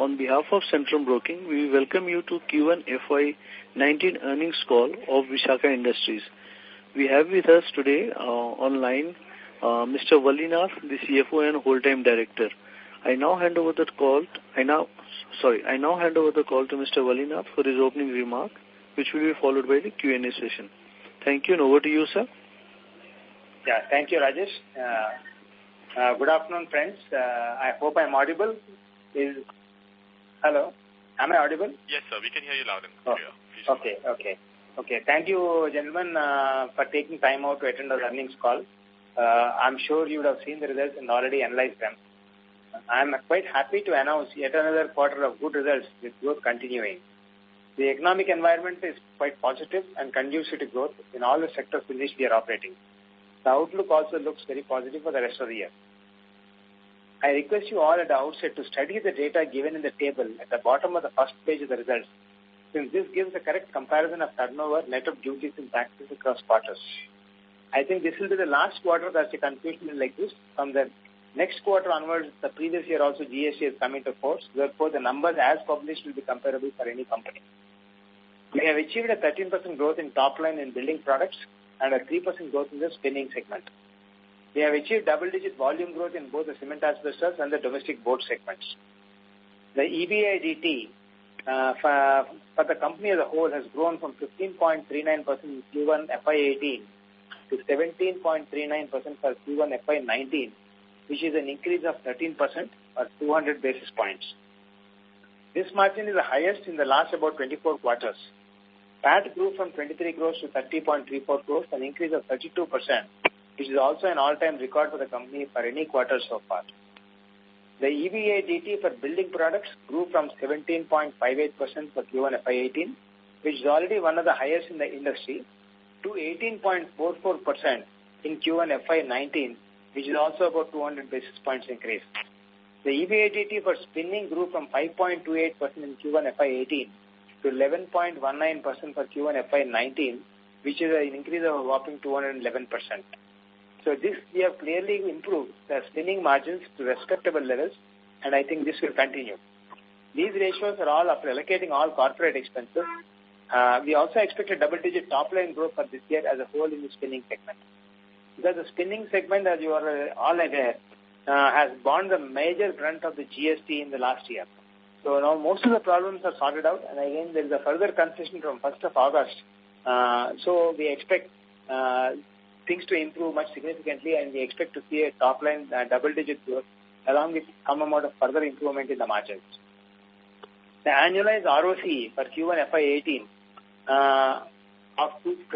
On behalf of Centrum Broking, we welcome you to Q1 FY19 earnings call of Vishakha Industries. We have with us today online Mr. Valinath, the CFO and whole-time director. I now hand over the call to Mr. Valinath for his opening remark, which will be followed by the Q&A session. Thank you, and over to you, sir. Yeah, thank you, Rajesh. Good afternoon, friends. I hope I'm audible. Hello? Am I audible? Yes, sir. We can hear you loud and clear. Okay. Thank you, gentlemen, for taking time out to attend our earnings call. I'm sure you would have seen the results and already analyzed them. I'm quite happy to announce yet another quarter of good results with growth continuing. The economic environment is quite positive and conducive to growth in all the sectors in which we are operating. The outlook also looks very positive for the rest of the year. I request you all at the outset to study the data given in the table at the bottom of the first page of the results, since this gives the correct comparison of turnover, net of duties and taxes across quarters. I think this will be the last quarter that the confusion will exist. From the next quarter onwards, the previous year also GST is coming to force. Therefore, the numbers as published will be comparable for any company. We have achieved a 13% growth in top line in building products and a 3% growth in the spinning segment. We have achieved double-digit volume growth in both the cement asbestos and the domestic board segments. The EBITDA for the company as a whole has grown from 15.39% in Q1 FY18 to 17.39% for Q1 FY19, which is an increase of 13% or 200 basis points. This margin is the highest in the last about 24 quarters. PAT grew from 23 crores to 30.34 crores, an increase of 32%, which is also an all-time record for the company for any quarter so far. The EBITDA for building products grew from 17.58% for Q1 FY18, which is already one of the highest in the industry, to 18.44% in Q1 FY19, which is also about 200 basis points increase. The EBITDA for spinning grew from 5.28% in Q1 FY18 to 11.19% for Q1 FY19, which is an increase of a whopping 211%. So this, we have clearly improved the spinning margins to respectable levels, and I think this will continue. These ratios are all after allocating all corporate expenses. We also expect a double-digit top-line growth for this year as a whole in the spinning segment. Because the spinning segment, as you are all aware, has borne the major brunt of the GST in the last year. So now most of the problems are sorted out, and again there is a further concession from 1st of August. So we expect things to improve much significantly, and we expect to see a top-line double-digit growth along with some amount of further improvement in the margins. The annualized ROCE for Q1 FY18 of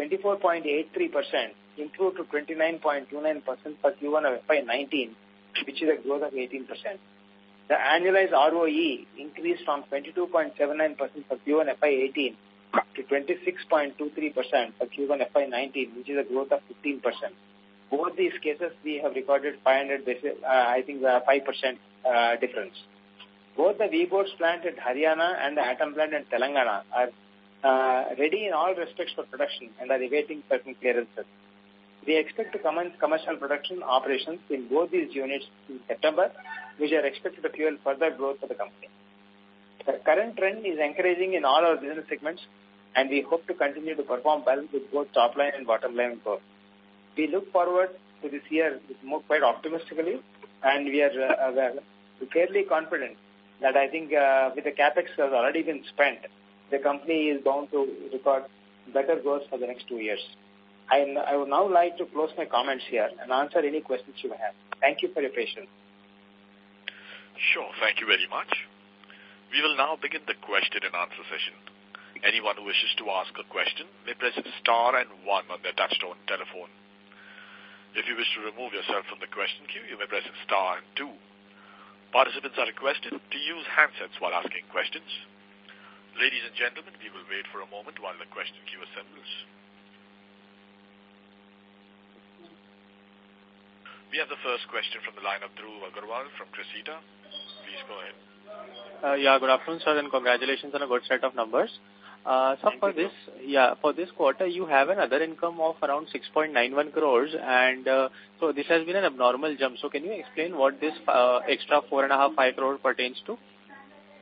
24.83% improved to 29.29% for Q1 of FY19, which is a growth of 18%. The annualized ROE increased from 22.79% for Q1 FY18 to 26.23% for Q1 FY19, which is a growth of 15%. Both these cases, we have recorded 500 basis, 5% difference. Both the V-Boards plant at Haryana and the Atom plant in Telangana are ready in all respects for production and are awaiting certain clearances. We expect to commence commercial production operations in both these units in September, which are expected to fuel further growth for the company. The current trend is encouraging in all our business segments, and we hope to continue to perform well with both top line and bottom line growth. We look forward to this year quite optimistically, and we are fairly confident that I think with the capex has already been spent, the company is bound to record better growth for the next 2 years. I would now like to close my comments here and answer any questions you may have. Thank you for your patience. Sure, thank you very much. We will now begin the question and answer session. Anyone who wishes to ask a question may press star and 1 on their touchtone telephone. If you wish to remove yourself from the question queue, you may press star and 2. Participants are requested to use handsets while asking questions. Ladies and gentlemen, we will wait for a moment while the question queue assembles. We have the first question from the line of Dhruv Agarwal from Cressida. Please go ahead. Good afternoon, sir, and congratulations on a good set of numbers. So for this quarter, you have an other income of around 6.91 crores, and so this has been an abnormal jump. So can you explain what this extra 4.5 crore pertains to?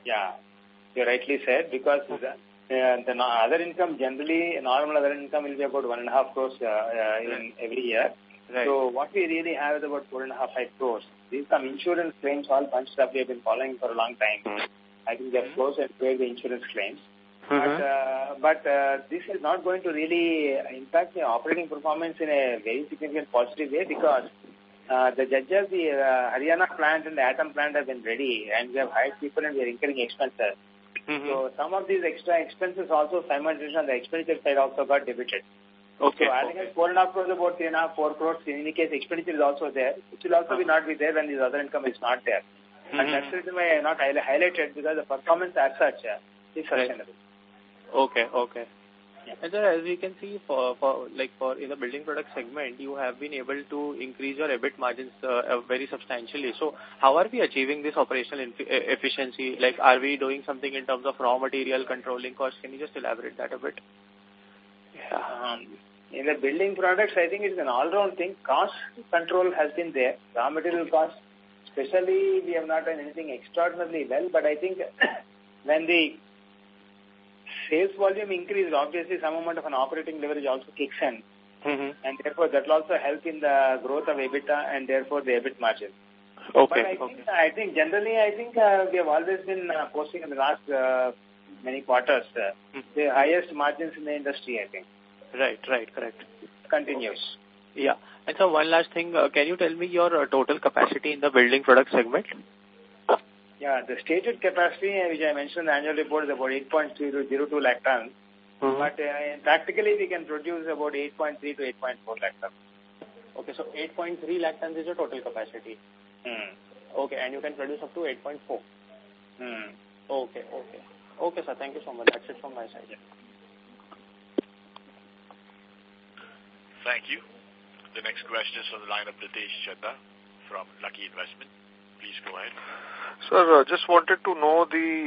Yeah, you rightly said, because the other income, generally, normal other income will be about 1.5 crores in every year. Right. So what we really have is about 4.5, 5 crores. These some insurance claims, all bunched up, we have been following for a long time. I think they have closed and paid the insurance claims. But this is not going to really impact the operating performance in a very significant positive way, because the judges, the Haryana plant and the Atom plant have been ready, and we have hired people and we are incurring expenses. So some of these extra expenses also simultaneously on the expenditure side also got debited. Okay. So adding 4.5 crores, about 3.5, 4 crores, in any case expenditure is also there, which will also not be there when this other income is not there. And that's the reason why I have not highlighted, because the performance as such is sustainable. Okay. Yeah. And sir, as we can see, for in the building product segment, you have been able to increase your EBIT margins very substantially. So how are we achieving this operational efficiency? Like, are we doing something in terms of raw material controlling costs? Can you just elaborate that a bit? Yeah. In the building products, I think it's an all-round thing. Cost control has been there. Raw material costs, especially, we have not done anything extraordinarily well, but I think when the sales volume increases, obviously some amount of an operating leverage also kicks in. And therefore that will also help in the growth of EBITDA and therefore the EBIT margin. Okay. But I think generally, we have always been posting in the last many quarters the highest margins in the industry, I think. Right, correct. Continues. Okay. Yeah. And so one last thing, can you tell me your total capacity in the building product segment? Yeah, the stated capacity, which I mentioned in the annual report, is about 8.02 lakh tons. But practically, we can produce about 8.3 to 8.4 lakh tons. Okay, so 8.3 lakh tons is your total capacity. Okay, and you can produce up to 8.4. Okay, sir. Thank you so much. That's it from my side. Thank you. The next question is from the line of Pritesh Chadha from Lucky Investment. Please go ahead. Sir, just wanted to know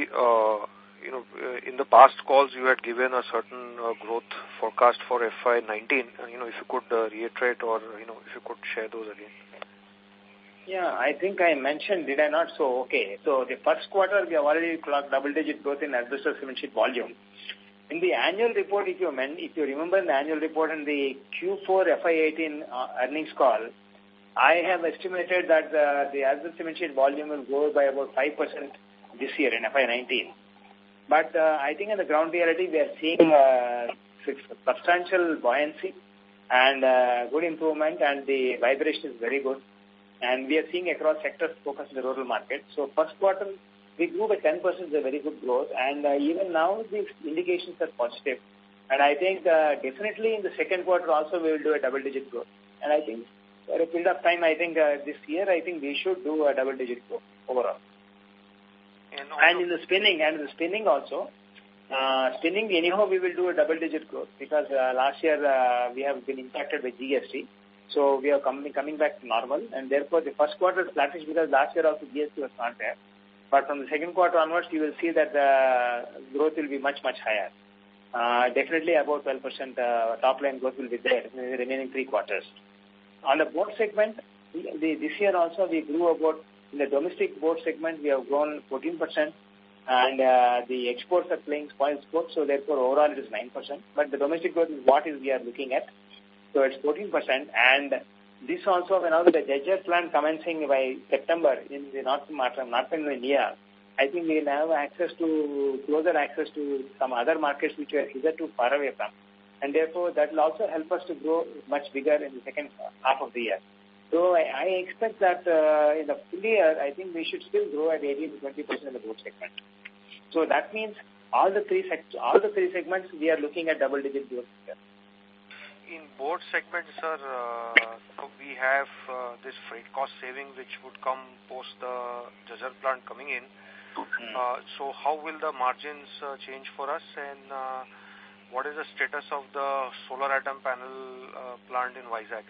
in the past calls you had given a certain growth forecast for FY19. If you could reiterate or, if you could share those again. Yeah, I think I mentioned, did I not? So the first quarter we have already clocked double-digit growth in asbestos cement sheet volume. In the annual report, if you remember in the annual report in the Q4 FY18 earnings call, I have estimated that the asbestos cement sheet volume will grow by about 5% this year in FY19. But I think in the ground reality, we are seeing substantial buoyancy and good improvement, and the vibration is very good. And we are seeing across sectors focused in the rural market. So first quarter, we grew by 10%, is a very good growth. And even now, the indications are positive. And I think definitely in the second quarter also, we will do a double-digit growth. And I think for a period of time, I think this year, I think we should do a double-digit growth overall. And in the spinning also, spinning anyhow we will do a double-digit growth, because last year we have been impacted by GST. So we are coming back to normal, and therefore the first quarter is flattish because last year also GST was not there. But from the second quarter onwards, you will see that the growth will be much, much higher. Definitely about 12% top line growth will be there in the remaining 3 quarters. On the board segment, this year also we grew about, in the domestic board segment, we have grown 14%, and the exports are playing spoil sport, so therefore overall it is 9%. But the domestic growth is what we are looking at, so it's 14%. And this also, when the Jajjar plant commencing by September in the northern India, I think we will have closer access to some other markets which were hitherto far away from. And therefore, that will also help us to grow much bigger in the second half of the year. So I expect that in the full year, I think we should still grow at 18 to 20% in the board segment. So that means all the three segments, we are looking at double-digit growth here. In board segment, sir, we have this freight cost saving which would come post the Jajjar plant coming in. So how will the margins change for us, and what is the status of the solar atom panel plant in Vizag?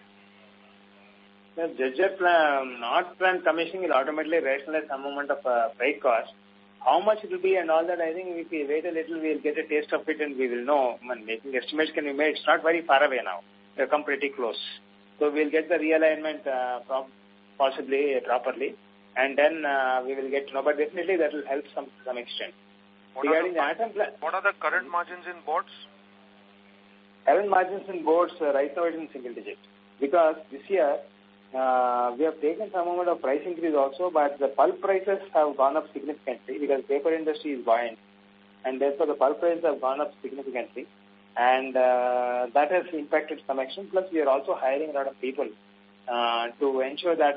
The Jajjar North plant commissioning will automatically rationalize some amount of freight cost. How much it will be and all that, I think if we wait a little, we will get a taste of it and we will know. Making estimates can be made. It's not very far away now. We have come pretty close. So we will get the realignment possibly properly. and then we will get to know. But definitely that will help some extent. Regarding the atom plant, what are the current margins in boards? Current margins in boards right now is in single digit, because this year we have taken some amount of price increase also, but the pulp prices have gone up significantly because paper industry is buoyant, and therefore the pulp prices have gone up significantly, and that has impacted some extent. Plus, we are also hiring a lot of people to ensure that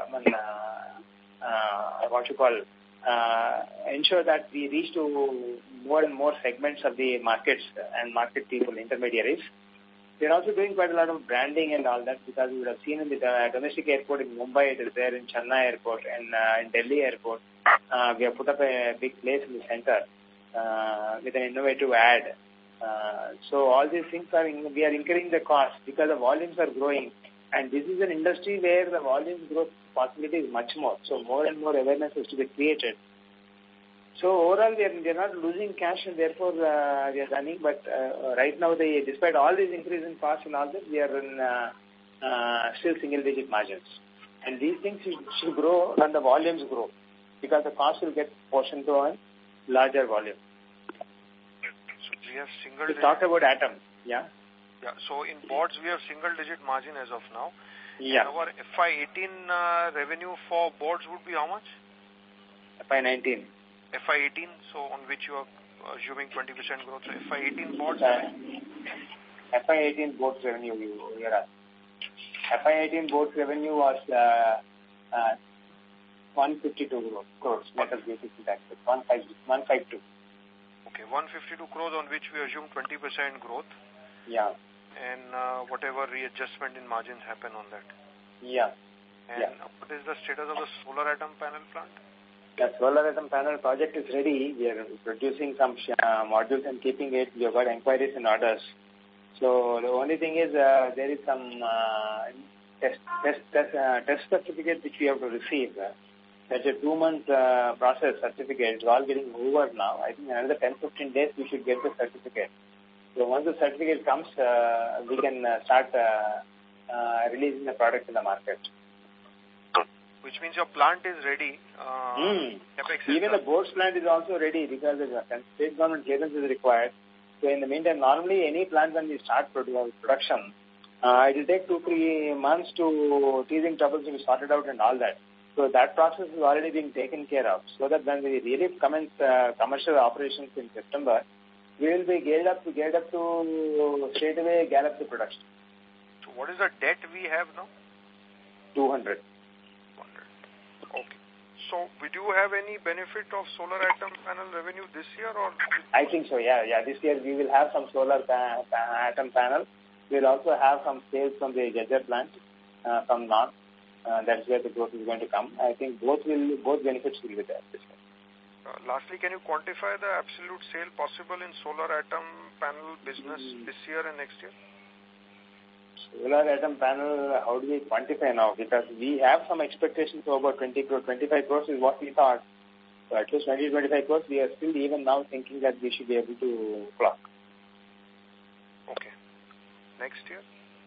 ensure that we reach to more and more segments of the markets and market people, intermediaries. We are also doing quite a lot of branding and all that, because we would have seen in the domestic airport in Mumbai, it is there in Chennai airport, and in Delhi airport. We have put up a big place in the center with an innovative ad. So all these things we are incurring the cost because the volumes are growing, and this is an industry where the volumes growth possibility is much more. So more and more awareness is to be created. So overall, we are not losing cash, and therefore we are running. But right now, despite all these increase in costs and all that, we are in still single-digit margins. And these things should grow when the volumes grow, because the cost will get portioned to a larger volume. So we have single-digit. We talked about atom, yeah. Yeah. So in boards, we have single-digit margin as of now. Yeah. And our FY18 revenue for boards would be how much? FY19. FY18, so on which you are assuming 20% growth. So FY18 boards? FY18 boards revenue, you are asking. FY18 boards revenue was 152 crores, net of duties and taxes, 152. Okay, 152 crores on which we assume 20% growth. Yeah. And whatever readjustment in margins happen on that. Yeah. And what is the status of the solar atom panel plant? The solar atom panel project is ready. We are producing some modules and keeping it. We have got inquiries and orders. So the only thing is there is some test certificate which we have to receive. That's a 2-month process certificate. It's all getting over now. I think another 10-15 days we should get the certificate. So once the certificate comes, we can start releasing the product in the market. Which means your plant is ready. Even the boards plant is also ready, because the state government clearance is required. So in the meantime, normally any plant when we start production, it will take 2-3 months to teething troubles to be sorted out and all that. So that process is already being taken care of, so that when we really commence commercial operations in September, we will be geared up to straight away gear up the production. So what is the debt we have now? 200. Okay. So, would you have any benefit of solar atom panel revenue this year, or? I think so, yeah. This year we will have some solar atom panel. We will also have some sales from the Jhajjar plant from North. That's where the growth is going to come. I think both benefits will be there this year. Lastly, can you quantify the absolute sale possible in solar atom panel business this year and next year? Solar atom panel, how do we quantify now? Because we have some expectations of about 20 crores, 25 crores is what we thought. So at least 20-25 crores, we are still even now thinking that we should be able to clock. Okay. Next year?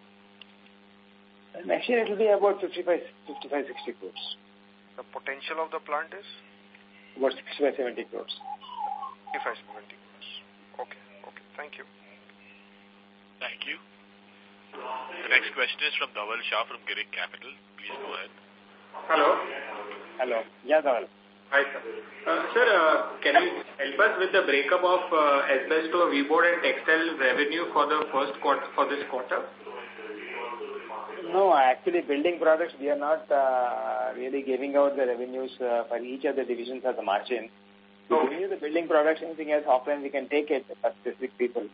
Next year it will be about 55-60 crores. The potential of the plant is? About 65-70 crores. 65-70 crores. Okay. Thank you. Thank you. The next question is from Dhaval Shah from Girik Capital. Please go ahead. Hello. Yeah, Dhaval. Hi, sir. Sir, can you help us with the breakup of asbesto, V-board and textile revenue for the first quarter, for this quarter? No, actually building products, we are not really giving out the revenues for each of the divisions of the margin. So we the building products, anything else offline, we can take it for specific people.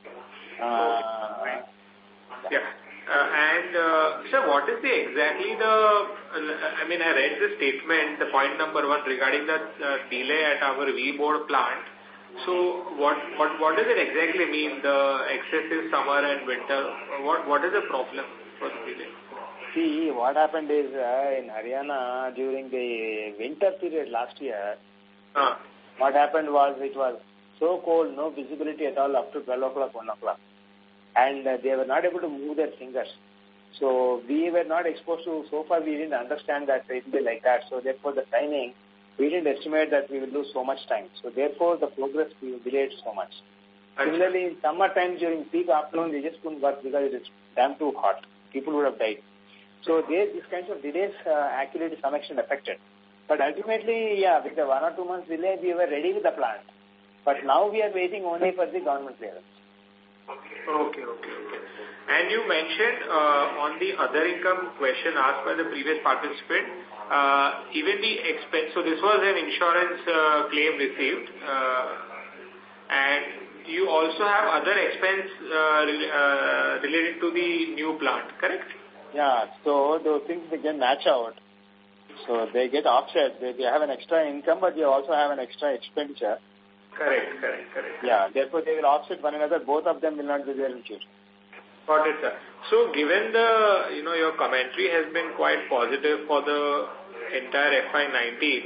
Sir, what is exactly I read the statement, the point number 1 regarding the delay at our V-board plant. So what does it exactly mean, the excessive summer and winter? What is the problem for the delay? See, what happened is in Haryana during the winter period last year, what happened was it was so cold, no visibility at all up to 12 o'clock, 1 o'clock. And they were not able to move their fingers. So we were not exposed to, so far we didn't understand that it will be like that. So therefore the timing, we didn't estimate that we will lose so much time. So therefore the progress we delayed so much. Similarly, in summer time during peak afternoon, we just couldn't work because it is damn too hot. People would have died. So these kinds of delays actually to some extent affected. But ultimately, yeah, with the 1 or 2 months delay, we were ready with the plant. But now we are waiting only for the government clearance. Okay. And you mentioned on the other income question asked by the previous participant, even the expense, so this was an insurance claim received, and you also have other expense related to the new plant, correct? Yeah, so those things they can match out. So they get offset. They have an extra income, but they also have an extra expenditure. Correct. Yeah, therefore they will offset one another. Both of them will not be there in future. Got it, sir. So given the, your commentary has been quite positive for the entire FY19,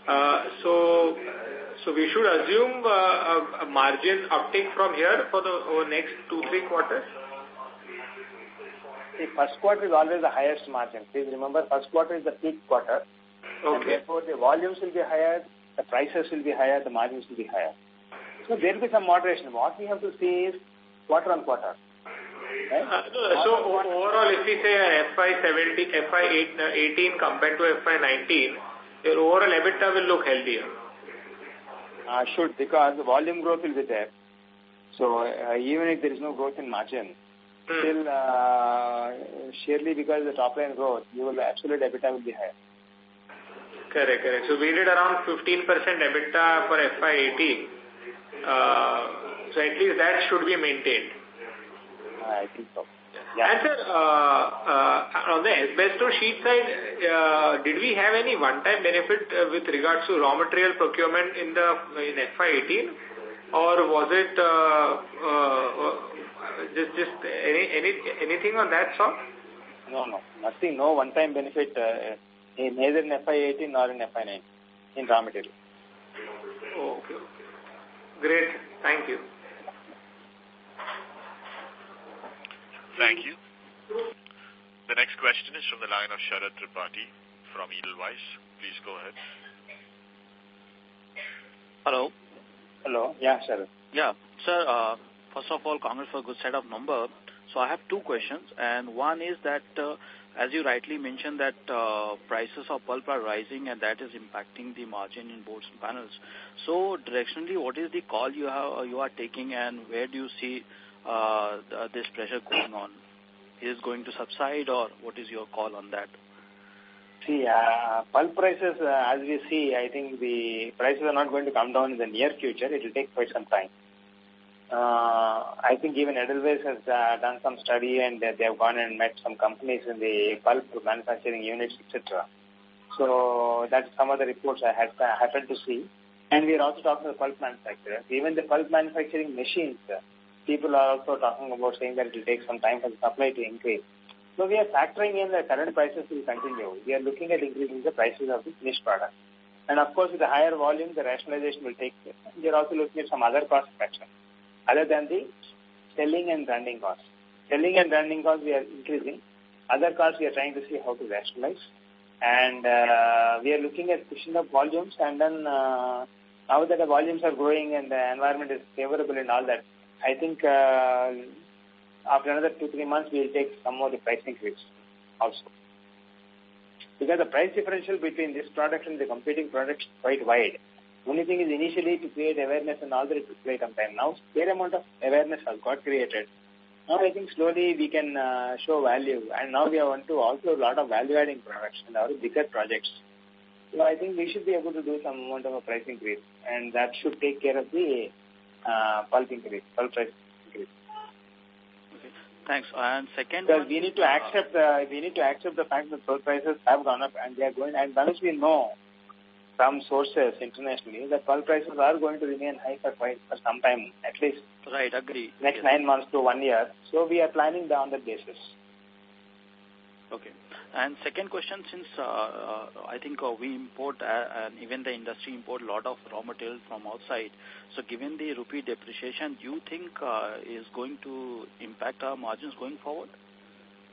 so we should assume a margin uptick from here for the next 2-3 quarters? The first quarter is always the highest margin. Please remember, first quarter is the peak quarter. Okay. And therefore, the volumes will be higher, the prices will be higher, the margins will be higher. So there will be some moderation. What we have to see is quarter on quarter. Right? So overall, if we say FY18 compared to FY19, your overall EBITDA will look healthier. Should, because the volume growth will be there. So even if there is no growth in margin, still, surely because the top line growth, your absolute EBITDA will be higher. Correct. So we did around 15% EBITDA for FY18. So at least that should be maintained. I think so. Yeah. And sir, on the asbestos sheet side, did we have any one-time benefit with regards to raw material procurement in FY18, or was it just anything on that sort? No, nothing. No one-time benefit neither in FY18 nor in FY9 in raw material. Okay. Great. Thank you. Thank you. The next question is from the line of Sharad Tripathi from Edelweiss. Please go ahead. Hello. Yeah, Sharad. Yeah. Sir, first of all, congrats for a good set of numbers. So I have two questions, and one is that as you rightly mentioned that prices of pulp are rising and that is impacting the margin in boards and panels. So directionally, what is the call you are taking, and where do you see this pressure going on? Is it going to subside, or what is your call on that? See, pulp prices, as we see, I think the prices are not going to come down in the near future. It will take quite some time. I think even Edelweiss has done some study, and they have gone and met some companies in the pulp manufacturing units, etc. So that's some of the reports I happened to see. And we are also talking to the pulp manufacturers. Even the pulp manufacturing machines, people are also talking about saying that it will take some time for the supply to increase. So we are factoring in the current prices will continue. We are looking at increasing the prices of the finished product. And of course, with the higher volume, the rationalization will take place. We are also looking at some other cost factors other than the selling and branding costs. Selling and branding costs we are increasing. Other costs we are trying to see how to rationalize. And we are looking at pushing up volumes, and then now that the volumes are growing and the environment is favorable and all that, I think after another 2-3 months, we will take some more the price increase also. Because the price differential between this product and the competing products is quite wide. Only thing is initially to create awareness and all that it will take some time. Now, fair amount of awareness has got created. Now I think slowly we can show value, and now we are on to also a lot of value-adding products in our bigger projects. So I think we should be able to do some amount of a price increase, and that should take care of the pulp price increase. Okay. Thanks. And second, because we need to accept the fact that pulp prices have gone up and they are going. And once we know from sources internationally that pulp prices are going to remain high for some time, at least. Right. Agree. Next 9 months to 1 year. So we are planning on that basis. Okay. And second question, since I think we import and even the industry import a lot of raw material from outside. So given the rupee depreciation, do you think is going to impact our margins going forward?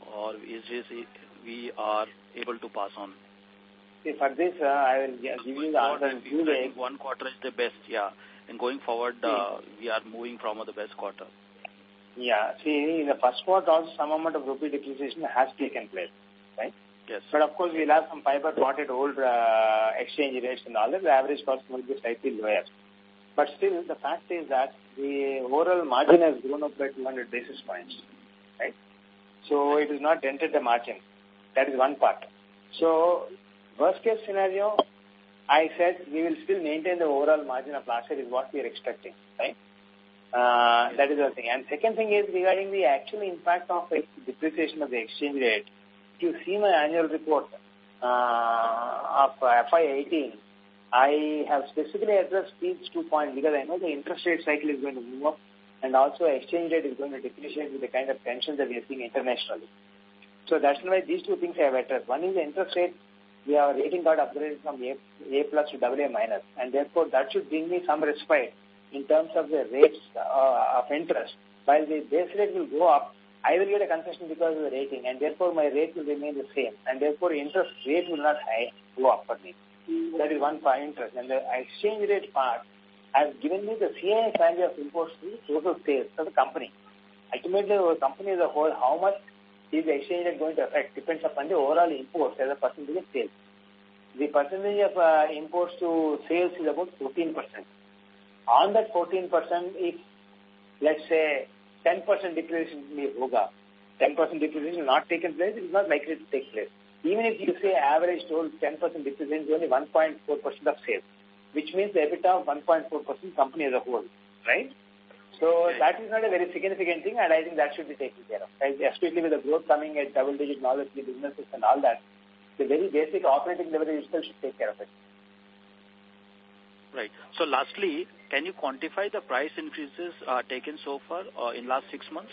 or is this we are able to pass on? See, for this, I will give you the answer in 2 ways. 1 quarter is the best, yeah. And going forward, we are moving from the best quarter. Yeah. See, in the first quarter, also some amount of rupee depreciation has taken place, right? Yes. But of course, we'll have some fiber bought at old exchange rates and all that. The average cost will be slightly lower. But still, the fact is that the overall margin has grown up by 200 basis points, right? So it is not dented the margin. That is one part. So worst case scenario, I said we will still maintain the overall margin of last year is what we are expecting, right? That is the thing. And second thing is regarding the actual impact of depreciation of the exchange rate. If you see my annual report of FY18, I have specifically addressed these 2 points because I know the interest rate cycle is going to move up and also exchange rate is going to depreciate with the kind of tensions that we are seeing internationally. So that's why these 2 things I have addressed. One is the interest rate. We have rating got upgraded from A plus to AA minus, and therefore that should bring me some respite in terms of the rates of interest. While the base rate will go up, I will get a concession because of the rating, and therefore my rate will remain the same, and therefore interest rate will not go up for me. That is one part, interest. And the exchange rate part has given me the CIF value of imports to total sales of the company. Ultimately, our company as a whole, how much is the exchange rate going to affect depends upon the overall imports as a percentage of sales. The percentage of imports to sales is about 14%. On that 14%, if, let's say, 10% depreciation may hoga, 10% depreciation not taken place, it is not likely to take place. Even if you say average total 10% depreciation is only 1.4% of sales, which means the EBITDA of 1.4% company as a whole, right? So that is not a very significant thing, and I think that should be taken care of. Especially with the growth coming at double-digit knowledge businesses and all that, the very basic operating leverage itself should take care of it. Right. So lastly, can you quantify the price increases taken so far in last 6 months?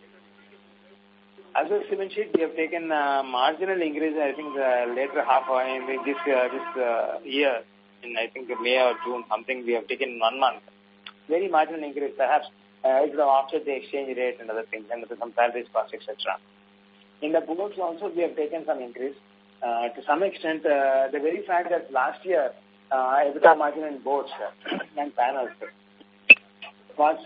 As a cement sheet, we have taken marginal increase, I think, the later half this year, in I think May or June, something we have taken 1 month. Very marginal increase, perhaps it would have offset the exchange rate and other things, and some salaries cost, etc. In the boards also, we have taken some increase. To some extent, the very fact that last year, EBITDA margin in boards and panels was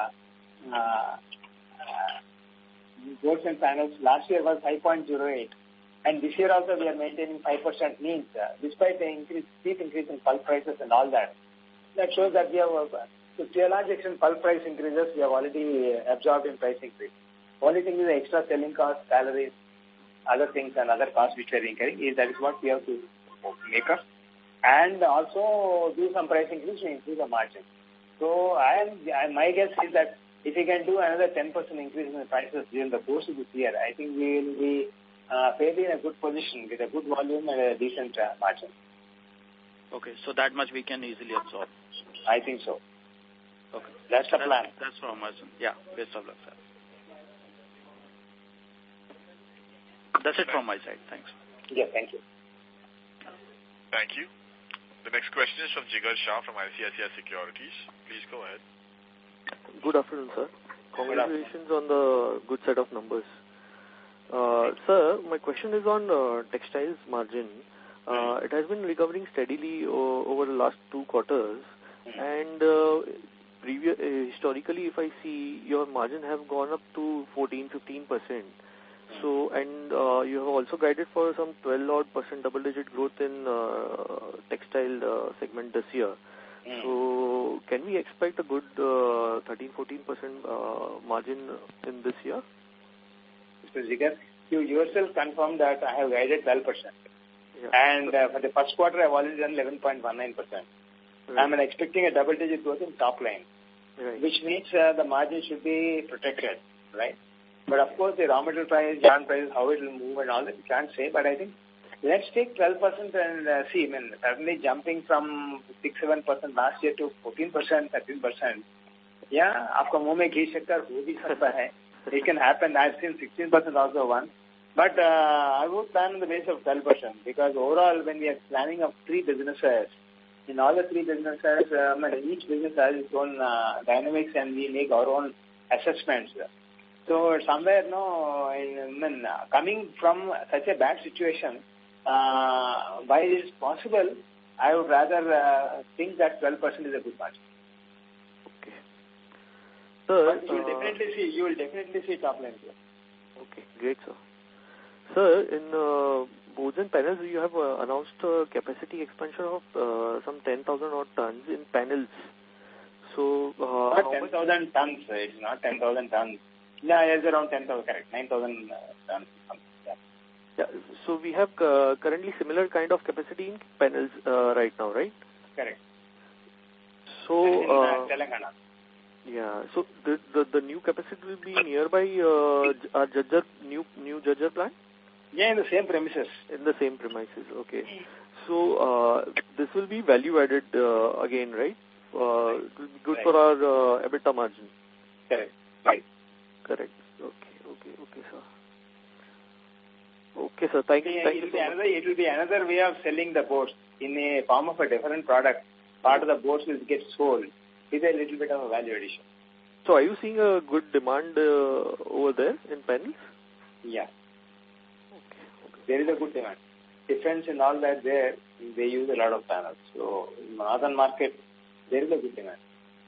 boards and panels last year was 5.08, and this year also we are maintaining 5% means despite the steep increase in pulp prices and all that. That shows that we have, to a large extent, pulp price increases we have already absorbed in price increase. Only thing is the extra selling costs, salaries, other things and other costs which we are incurring that is what we have to make up. And also do some price increase to improve the margin. So my guess is that if we can do another 10% increase in the prices during the course of this year, I think we will be fairly in a good position with a good volume and a decent margin. Okay, so that much we can easily absorb. I think so. Okay. That's the plan. That's from us. Yeah, best of luck, sir. That's it from my side. Thanks. Yeah, thank you. Thank you. The next question is from Jigar Shah from ICICI Securities. Please go ahead. Good afternoon, sir. Congratulations on the good set of numbers. Sir, my question is on textiles margin. It has been recovering steadily over the last 2 quarters. And historically, if I see, your margin have gone up to 14-15%. So, and you have also guided for some 12% double-digit growth in textile segment this year. So, can we expect a good 13-14% margin in this year? Mr. Jigar, you yourself confirmed that I have guided 12%. Yeah. And for the first quarter, I have already done 11.19%. Right. I'm expecting a double-digit growth in top line, right, which means the margin should be protected, right? But of course, the raw material price, yarn price, how it will move and all that, we can't say. But I think let's take 12% and see, I mean, certainly jumping from 6-7% last year to 14%, 13%. Yeah, आपका मुंह में घी शक्कर हो भी सकता है. It can happen. I've seen 16% also one. But I would plan on the base of 12% because overall, when we are planning of 3 businesses, in all the 3 businesses, each business has its own dynamics and we make our own assessments. So somewhere, coming from such a bad situation, why it is possible, I would rather think that 12% is a good margin. Okay. Sir, but you will definitely see top line growth. Okay, great, sir. Sir, in boards and panels, you have announced capacity expansion of some 10,000 odd tons in panels. So, not 10,000 tons, it's not 10,000 tons. Yeah, it's around 10,000, correct, 9,000 tons. Yeah, so we have currently similar kind of capacity in panels right now, right? Correct. So, in Telangana. Yeah, so the new capacity will be nearby our Jajjar, new Jajjar plant? Yeah, in the same premises. In the same premises, okay. So, this will be value added again, right? It will be good for our EBITDA margin. Correct. Right. Correct. Okay, sir. Okay, sir. Thank you so much. It will be another way of selling the boards in a form of a different product. Part of the boards will get sold with a little bit of a value addition. So, are you seeing a good demand over there in panels? Yeah. Okay. There is a good demand. Defense and all that there, they use a lot of panels. So, in northern market, there is a good demand.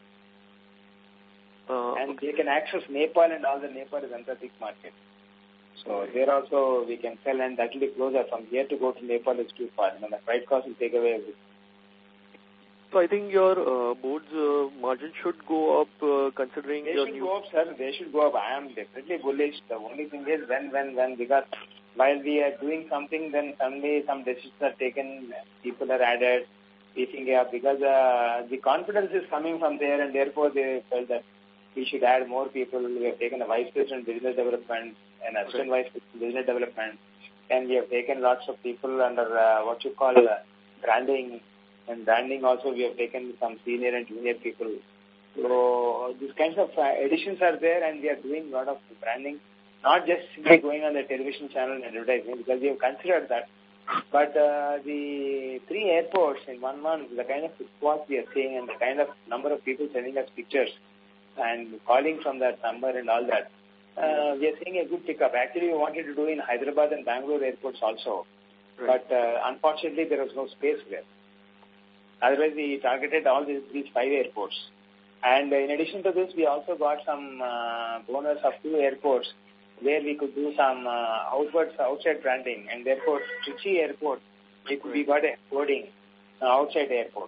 And they can access Nepal, and all the Nepal is another big market. So there also we can sell, and that will be closer. From here to go to Nepal is too far. And the freight cost will take away everything. So I think your boards margin should go up considering your new... They should go up, sir. They should go up. I am definitely bullish. The only thing is when because while we are doing something, then suddenly some decisions are taken, people are added. We think, because the confidence is coming from there, and therefore they felt that we should add more people. We have taken a vice president business development, an assistant vice president business development, and we have taken lots of people under branding. And branding also, we have taken some senior and junior people. So these kinds of additions are there, and we are doing a lot of branding, not just simply going on the television channel and advertising, because we have considered that. But the 3 airports in 1 month, the kind of response we are seeing and the kind of number of people sending us pictures and calling from that number and all that, we are seeing a good pickup. Actually, we wanted to do in Hyderabad and Bangalore airports also, but unfortunately there was no space there. Otherwise, we targeted all these 5 airports. And in addition to this, we also got some bonus of 2 airports where we could do some outside branding. And therefore, Trichy Airport, we got a boarding outside airport.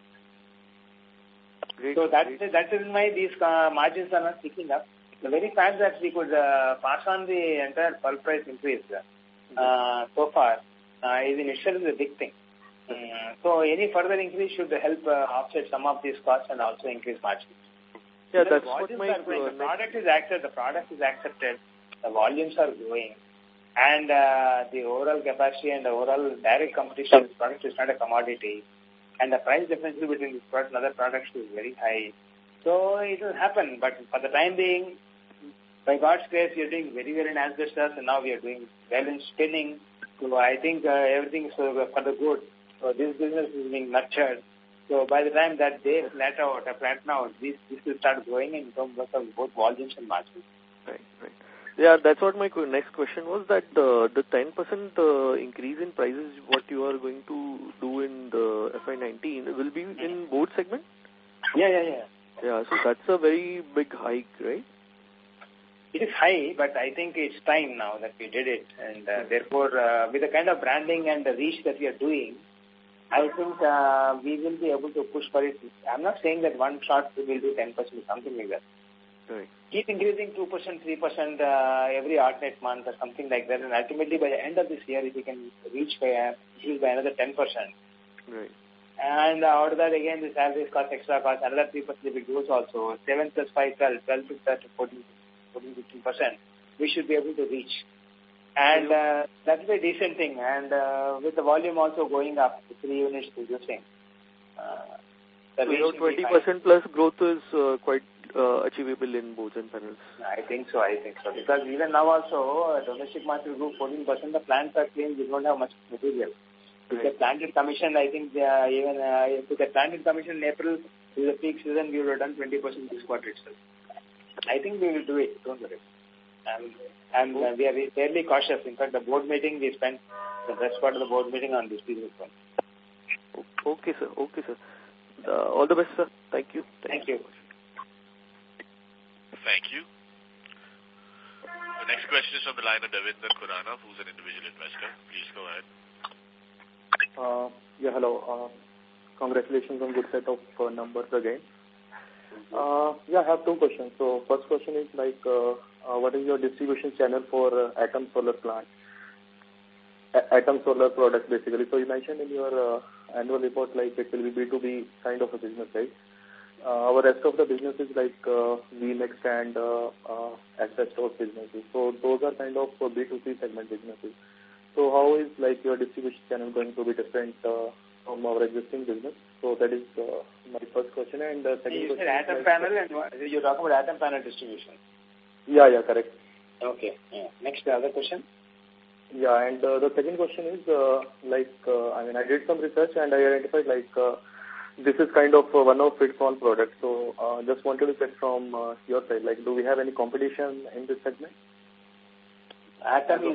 Great. So that is why these margins are not picking up. The very fact that we could pass on the entire pulp price increase so far is in itself a big thing. So any further increase should help offset some of these costs and also increase margins. Yeah, that's what my... The product is accepted. The volumes are growing. And the overall capacity and the overall direct competition, this product is not a commodity. And the price differential between this product and other products is very high. So it will happen. But for the time being, by God's grace, we are doing very well in asbestos, and now we are doing well in spinning. So I think everything is for the good. So this business is being nurtured. So by the time that they flatten out, this will start growing in terms of both volumes and margins. Right. Yeah, that's what my next question was, that the 10% increase in prices, what you are going to do in the FY19, will be in board segment? Yeah. Yeah, so that's a very big hike, right? It is high, but I think it's time now that we did it. And therefore, with the kind of branding and the reach that we are doing, I think we will be able to push for it. I'm not saying that one shot we will do 10% or something like that. Right. Keep increasing 2%, 3% every alternate month or something like that. And ultimately, by the end of this year, if we can reach by another 10%. Right. And out of that, again, the salaries cost, extra cost, another 3% if it goes also. 7 plus 5, 12 plus 14, 15%. We should be able to reach. And that's a decent thing. And with the volume also going up, 3 units producing. So 20% plus growth is quite achievable in boards and panels. I think so. Because even now also, domestic market will grow 14%. The plants are clean. We don't have much material. If the plant is commissioned, I think if the plant is commissioned in April, is the peak season, we would have done 20% this quarter itself. I think we will do it. Don't worry. And we are fairly cautious. In fact, the board meeting, we spent the best part of the board meeting on this business one. Okay, sir. Okay, sir. All the best, sir. Thank you. Thank you. Thank you. The next question is from the line of Devinder Khurana, who's an individual investor. Please go ahead. Yeah, hello. Congratulations on good set of numbers again. Yeah, I have two questions. So first question is like, what is your distribution channel for Atom Solar plant? Atom Solar products basically. So you mentioned in your annual report like it will be B2B kind of a business, right? Our rest of the business is like VMix and asbestos businesses. So those are kind of B2C segment businesses. So how is like your distribution channel going to be different from our existing business? So that is my first question. And the second question is Atom panel and you're talking about Atom panel distribution. Yeah, correct. Okay. Yeah. Next, the other question. Yeah, and the second question is I did some research and I identified like this is kind of one of its own product. So just wanted to check from your side, like do we have any competition in this segment? Atom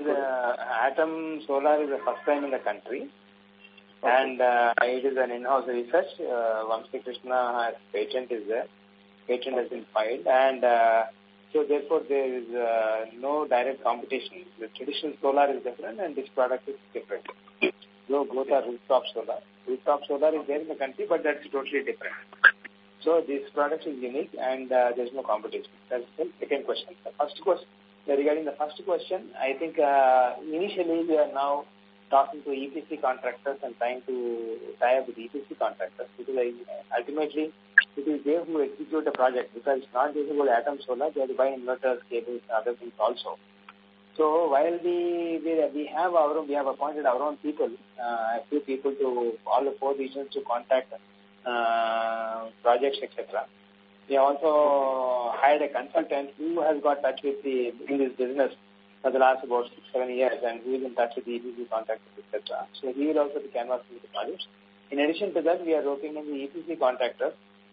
Solar is the first time in the country. Okay. And it is an in-house research. Vamsi Krishna has patent is there. Patent has been filed, and so therefore there is no direct competition. The traditional solar is different, and this product is different. So both are rooftop solar. Rooftop solar is there in the country, but that's totally different. So this product is unique, and there is no competition. That's the second question. The first question, regarding the first question, I think initially we are now talking to EPC contractors and trying to tie up with EPC contractors, because ultimately it is they who execute the project, because it's not just about Atom Solar, they have to buy inverters, cables, other things also. So while we have appointed our own people, a few people to all the 4 regions to contact projects, etc. We also hired a consultant who has got touch with in this business for the last about 6-7 years, and who is in touch with the EPC contractors, etc. So he will also be canvassing the projects. In addition to that, we are working in the EPC contractors.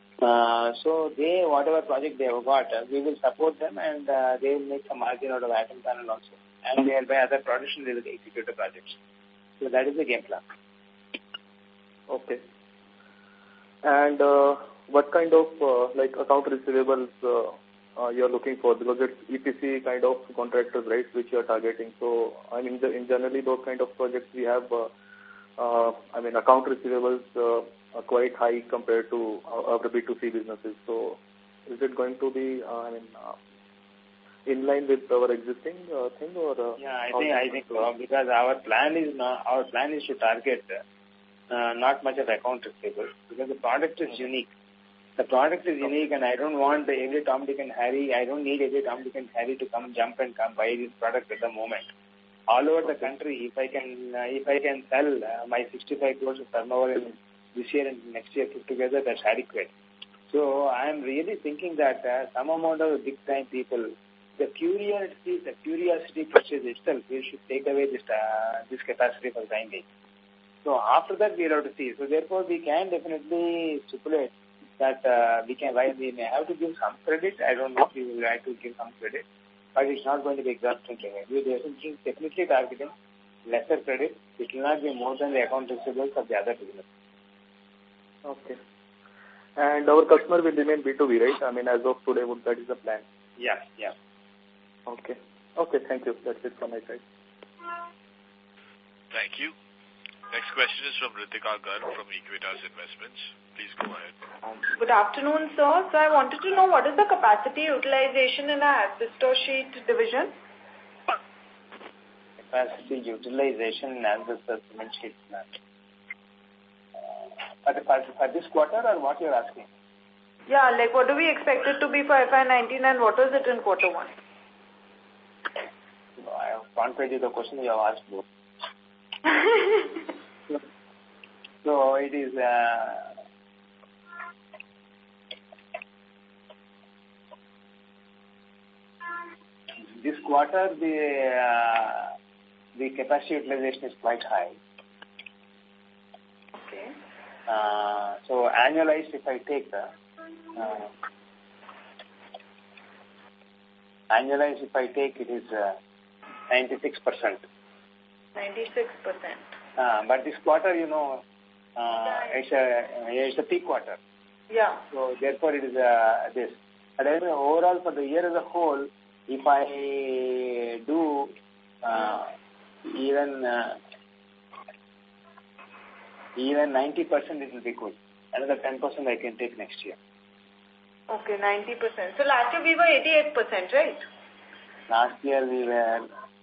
So whatever project they have got, we will support them, and they will make some margin out of Atom panel also. And by other products, they will execute the projects. So that is the game plan. Okay. And what kind of account receivables you are looking for? Because it's EPC kind of contractors, right, which you are targeting. So I mean, in generally those kind of projects we have, account receivables are quite high compared to our B2C businesses. So is it going to be in line with our existing thing, or? Yeah, I think so, because our plan is to target not much of account receivables, because the product is unique. The product is unique, and I don't want every Tom, Dick and Harry. I don't need every Tom, Dick and Harry to come buy this product at the moment. All over the country, if I can sell my 65 crores of turnover in this year and next year put together, that's adequate. So I am really thinking that some amount of big time people, the curiosity purchase itself, we should take away this capacity for the time being. So after that, we have to see. So therefore, we can definitely stipulate that we may have to give some credit. I don't know if we will have to give some credit, but it's not going to be exorbitant. We are definitely targeting lesser credit. It will not be more than the account receivables of the other business. Okay. And our customer will remain B2B, right? I mean, as of today, that is the plan. Yeah. Okay, thank you. That's it from my side. Thank you. Next question is from Ritika Garg from Equitas Investments. Please go ahead. Good afternoon, sir. So I wanted to know what is the capacity utilization in our asbestos sheet division? Capacity utilization in asbestos cement sheet plant. For this quarter, or what you're asking? Yeah, like what do we expect it to be for FY19, and what was it in quarter 1? I can't tell you the question you have asked both. So it is this quarter the capacity utilization is quite high. Okay. So annualized, if I take Annualized, if I take, it is 96%. 96%. But this quarter, it's a peak quarter. Yeah. So therefore, it is this. But anyway, overall, for the year as a whole, if I do even 90%, it will be good. Another 10% I can take next year. Okay, 90%. So last year we were 88%, right? Last year we were...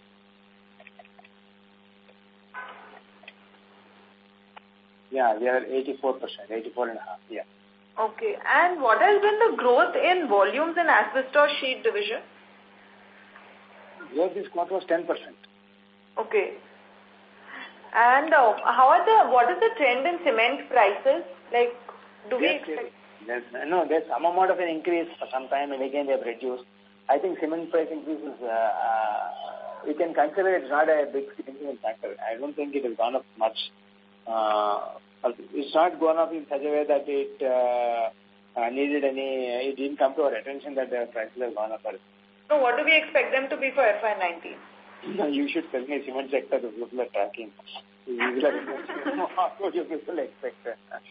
Yeah, we are 84%, 84.5%, yeah. Okay, and what has been the growth in volumes in asbestos sheet division? Growth this quarter was 10%. Okay. And what is the trend in cement prices? Like, do we expect... There's some amount of an increase for some time, and again they have reduced. I think cement price increases, we can consider it's not a big significant factor. I don't think it has gone up much. It's not gone up in such a way that it it didn't come to our attention that the prices have gone up. So what do we expect them to be for FY19? You should tell me cement sector is people are tracking. What would you people expect?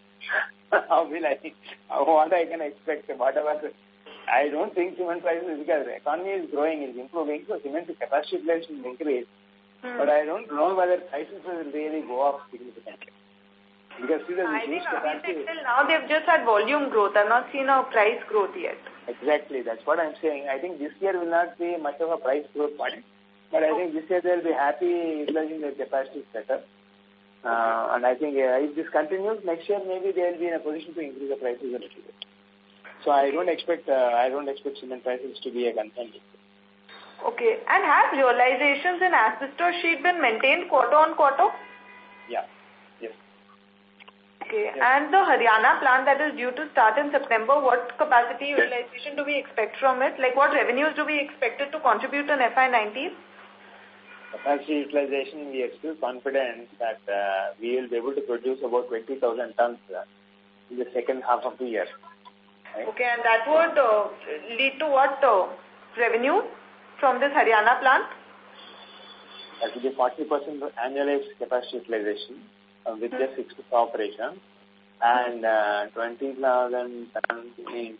What I can expect? Whatever. I don't think cement prices, because the economy is growing, is improving, so cement capacity utilization will increase. But I don't know whether prices will really go up significantly. Because I think till now they've just had volume growth. I've not seen a price growth yet. Exactly, that's what I'm saying. I think this year will not be much of a price growth point. But I think this year they'll be happy utilizing their capacities better. And I think if this continues, next year maybe they'll be in a position to increase the prices a little bit. So I don't expect cement prices to be a concern. Okay. And have realizations in asbestos sheet been maintained quarter on quarter? Yeah. Yes. Okay. Yes. And the Haryana plant that is due to start in September, what capacity utilization do we expect from it? Like what revenues do we expect it to contribute in FY19? Capacity utilization, we are still confident that we will be able to produce about 20,000 tons in the second half of the year. Right? Okay, and that would lead to what revenue from this Haryana plant? That will be 40% annualized capacity utilization with just 6 months operation, and 20,000 tons means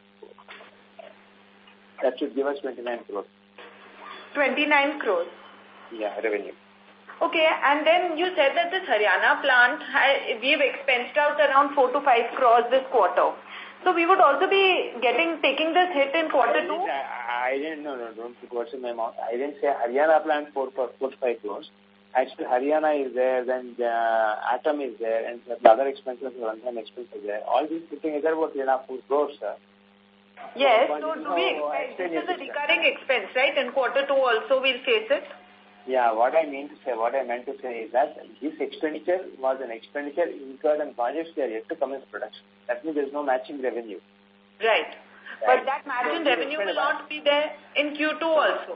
that should give us 29 crores. 29 crores? Yeah, revenue. Okay, and then you said that this Haryana plant, we've expensed out around 4 to 5 crores this quarter. So we would also be taking this hit in quarter 2? I didn't, don't put words in my mouth. I didn't say Haryana plant 4 to 5 crores. Actually, Haryana is there, then Atom is there, and the other expenses, one-time expenses there. All these putting together about 3.5 crores, sir. Yes, so do we expect this is a recurring expense, right? In quarter 2 also we'll face it? Yeah, what I meant to say is that this expenditure was an expenditure incurred on projects that are yet to commence production. That means there is no matching revenue. Right. But that matching revenue will not be there in Q2 also.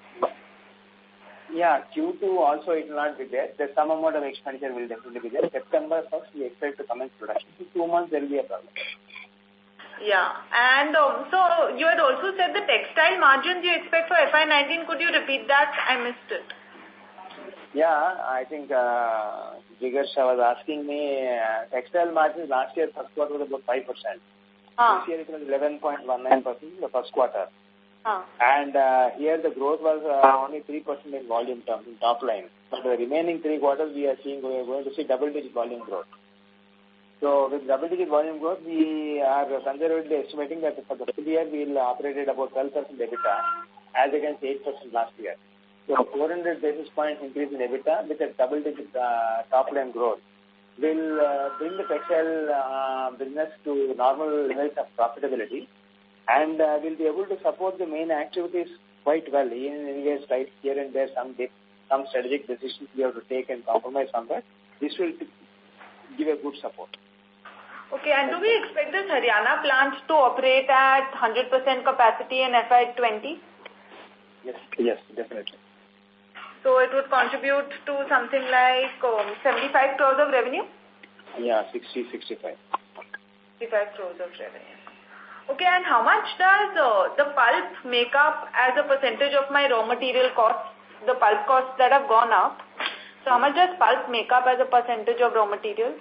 Yeah, Q2 also it will not be there. There's some amount of expenditure will definitely be there. September 1st we expect to commence production. In 2 months there will be a problem. Yeah, and so you had also said the textile margins you expect for FY19. Could you repeat that? I missed it. Yeah, I think Jigar Shah was asking me, textile margins last year first quarter was about 5%. This year it was 11.19% in the first quarter. And here the growth was only 3% in volume terms, in top line. But the remaining 3 quarters we are going to see double-digit volume growth. So with double-digit volume growth, we are conservatively estimating that for the full year we will operate at about 12% EBITDA as against 8% last year. So 400 basis points increase in EBITDA with a double-digit top-line growth will bring the textile business to normal levels of profitability, and will be able to support the main activities quite well. Even in areas right here and there, some strategic decisions we have to take and compromise on that. This will give a good support. Okay, and do we expect this Haryana plant to operate at 100% capacity in FY20? Yes, definitely. So it would contribute to something like 75 crores of revenue? Yeah, 65 crores of revenue. Okay, and how much does the pulp make up as a percentage of my raw material costs, the pulp costs that have gone up? So how much does pulp make up as a percentage of raw material?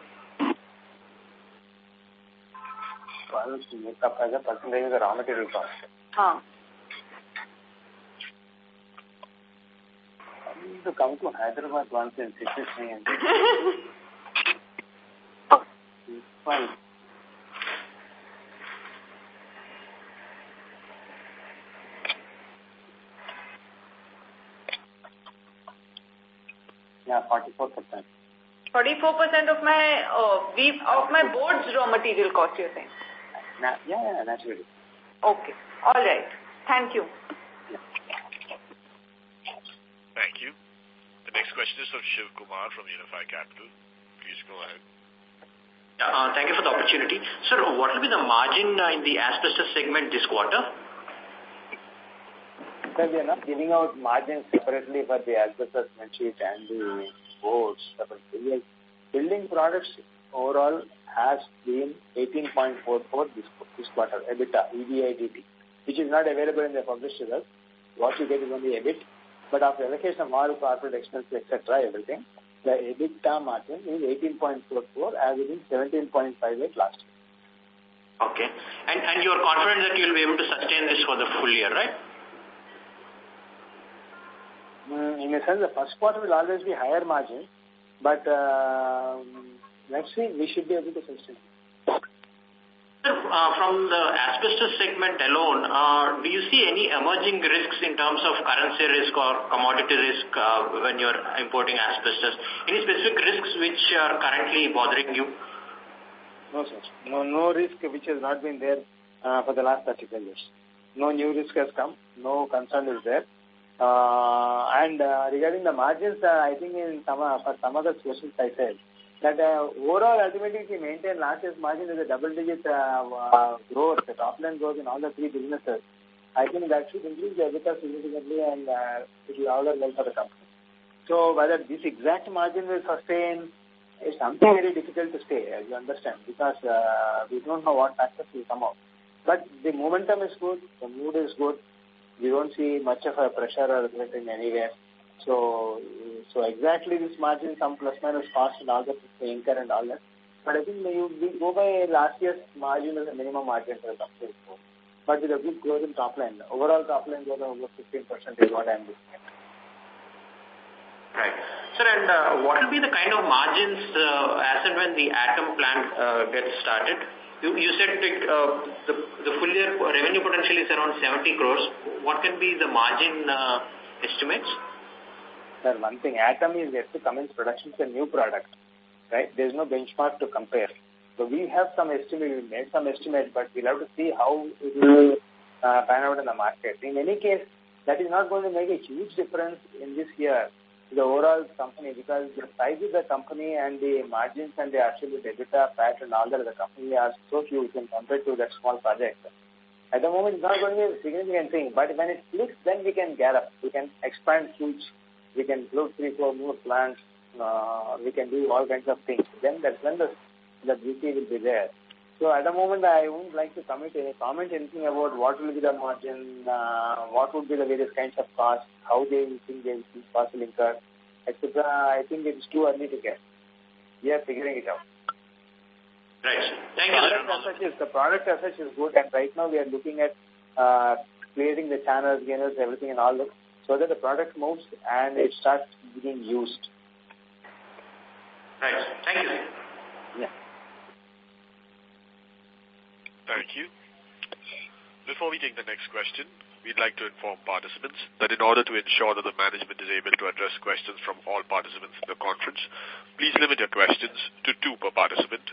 Pulp make up as a percentage of the raw material cost. I need to come to Hyderabad once and sit with me and pulp. Yeah, 44%. 44% of my board's raw material cost, you're saying? Yeah, naturally. Okay. All right. Thank you. Thank you. The next question is from Shiv Kumar from Unifi Capital. Please go ahead. Thank you for the opportunity. Sir, what will be the margin in the asbestos segment this quarter? Sir, we are not giving out margins separately for the asbestos cement sheet and the boards. Building products overall has been 18.44 this quarter, EBITDA, EBITD, which is not available in the published results. What you get is only EBIT. But after allocation of all corporate expenses, etc., everything, the EBITDA margin is 18.44 as it is 17.58 last year. Okay. And you are confident that you will be able to sustain this for the full year, right? In a sense, the first quarter will always be higher margin, but next week we should be able to sustain. From the asbestos segment alone, do you see any emerging risks in terms of currency risk or commodity risk when you are importing asbestos? Any specific risks which are currently bothering you? No, sir. No risk which has not been there for the last 35 years. No new risk has come. No concern is there. And regarding the margins, I think for some other questions I said that overall ultimately we maintain last year's margin is a double-digit growth, the top-line growth in all the three businesses. I think that should increase the EBITDA significantly and it will all well for the company. So whether this exact margin will sustain is something very difficult to say, as you understand, because we don't know what factors will come out. But the momentum is good, the mood is good. We don't see much of a pressure or threat in anywhere. So exactly this margin, some plus minus cost and all that, incur and all that. But I think we go by last year's margin as a minimum margin for the company. But with a good growth in top line, overall top line growth of over 15% is what I'm looking at. Right. Sir, and what will be the kind of margins as and when the atom plant gets started? You said the full year revenue potential is around 70 crores. What can be the margin estimates? Sir, one thing, atom is yet to commence production. It's a new product, right? There's no benchmark to compare. So we have some estimate, we made some estimate, but we'll have to see how it will pan out in the market. In any case, that is not going to make a huge difference in this year to the overall company, because the size of the company and the margins and the absolute EBITDA, PAT and all that of the company are so huge when compared to that small project. At the moment, it's not going to be a significant thing, but when it clicks, then we can gear up. We can expand huge. We can build 3-4 more plants. We can do all kinds of things. Then that's when the beauty will be there. So at the moment, I wouldn't like to comment anything about what will be the margin, what would be the various kinds of costs, how they will think they will see costs will incur, etc. I think it's too early to guess. We are figuring it out. Right. Thank you. The product as such is good, and right now we are looking at creating the channels, gainers, everything and all that, so that the product moves and it starts being used. Right. Thank you. Yeah. Thank you. Before we take the next question, we'd like to inform participants that in order to ensure that the management is able to address questions from all participants in the conference, please limit your questions to 2 per participant.